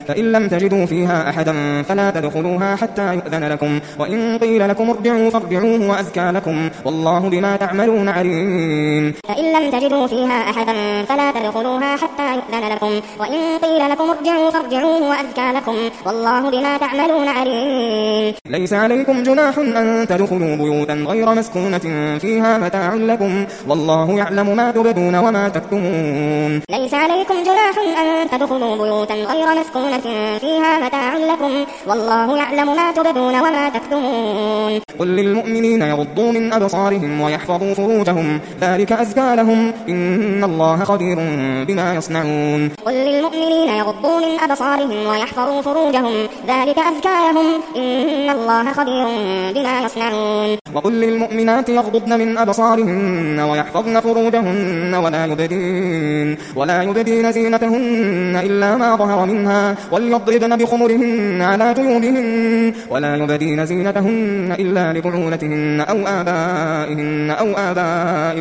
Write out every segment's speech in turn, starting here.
فإن لم تجدوا فيها أحدا فلا تدخلوها حتى يؤذن لكم، وإن قيل لكم ارجعوا فارجعوا هو أزكى لكم، والله بما تعملون عليم. فإن لم تجدوا فيها أحدا فلا تدخلوها حتى يؤذن لكم، وإن قيل لكم ارجعوا فارجعوا هو أزكى لكم، والله بما تعملون عليم. ليس عليكم جناح أن تدخلوا بيوتا غير مسكونة فيها متاع لكم، والله يعلم ما تبدون وما تكتمون. ليس عليكم جناح أن تدخلوا بيوتا غير مسكونة فيها متاع لكم، والله يعلم ما تبدون وما تكتمون. قل للمؤمنين يغضوا من أبصارهم ويحفظوا فروجهم، ذلك أزكى لهم، إن الله خبير بما يصنعون. قل للمؤمنين يغضوا من أبصارهم ويحفظوا فروجهم، ذلك أزكى لهم، إن الله خبير بما يصنعون. وقل للمؤمنات يغضضن من أبصارهن ويحفظن فروجهن ولا يبدين زينتهن إلا ما ظهر منها، وليضربن بخمرهن على جيوبهن، ولا يبدين زينتهن إلا لبعولتهن أو آبائهن أو آباء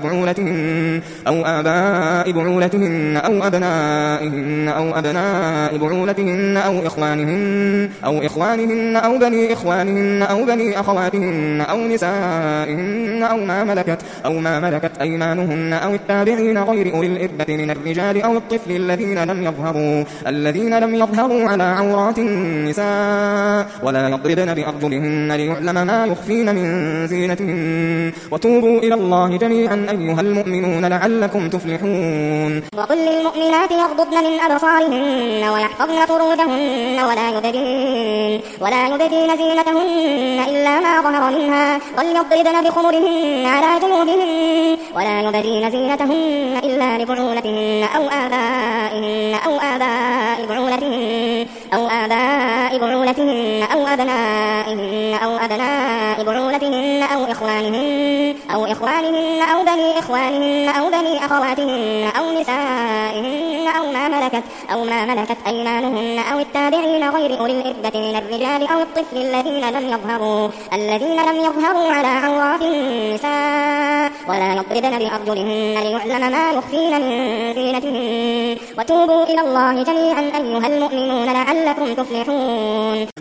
بعولتهن أو أبنائهن أو أبناء بعولتهن أو إخوانهن أو بني إخوانهن أو بني أخواتهن أو نسائهن أو ما ملكت أيمانهن أو التابعين غير أولي الإربة من الرجال أو الطفل الذين لم يظهروا على عورات النساء، ولا يضربن بأرجلهن ليعلم ما يخفين من زينتهن، وتوبوا إلى الله جميعا أيها المؤمنون لعلكم تفلحون. وقل للمؤمنات يغضضن من أبصارهن ويحفظن فروجهن ولا يبدين زينتهن إلا ما ظهر منها، وليضربن بخمرهن على جيوبهن، ولا يبدين زينتهن إلا لبعولتهن أو آبائهن أو آباء بعولتهن أو أبنائهن أو أبناء بعولتهن أو إخوانهن أو بني إخوانهن أو بني أخواتهن أو نسائهن أو ما ملكت أيمانهن أو التابعين غير أولي الإربة من الرجال أو الطفل الذين لم يظهروا على عورات النساء، ولا يضربن بأرجلهن ليعلم ما يخفين من زينتهن، وتوبوا إلى الله جميعا أيها المؤمنون لعلكم تفلحون.